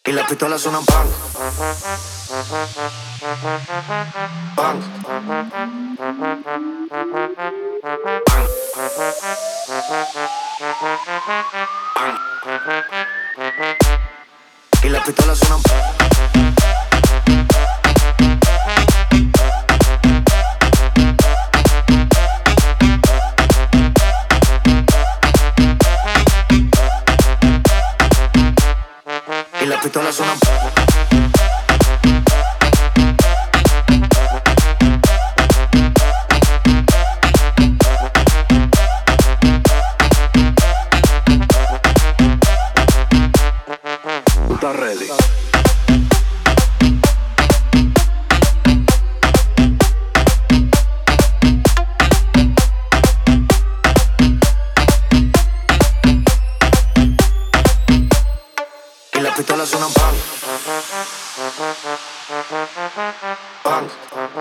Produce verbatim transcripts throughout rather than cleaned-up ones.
Y las pistolas suenan pan, pan, pan. Y las pistolas suenan pan. Y las pistolas suenan. ¿Tú estás ready? Y las pistolas suenan pan, pan,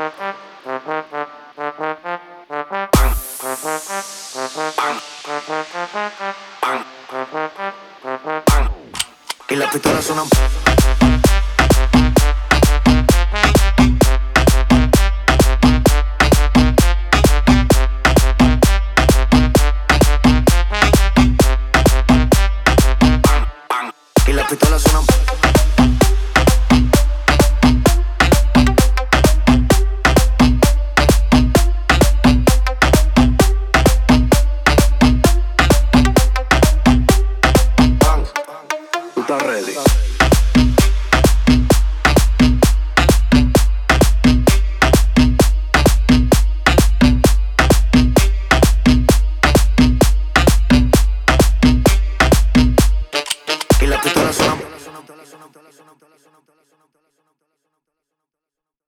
pan, pan, pan, pan. Y las pistolas suenan pan. Y las pistolas suenan. Pan. ¿Tú estás ready? Y las pistolas suenan.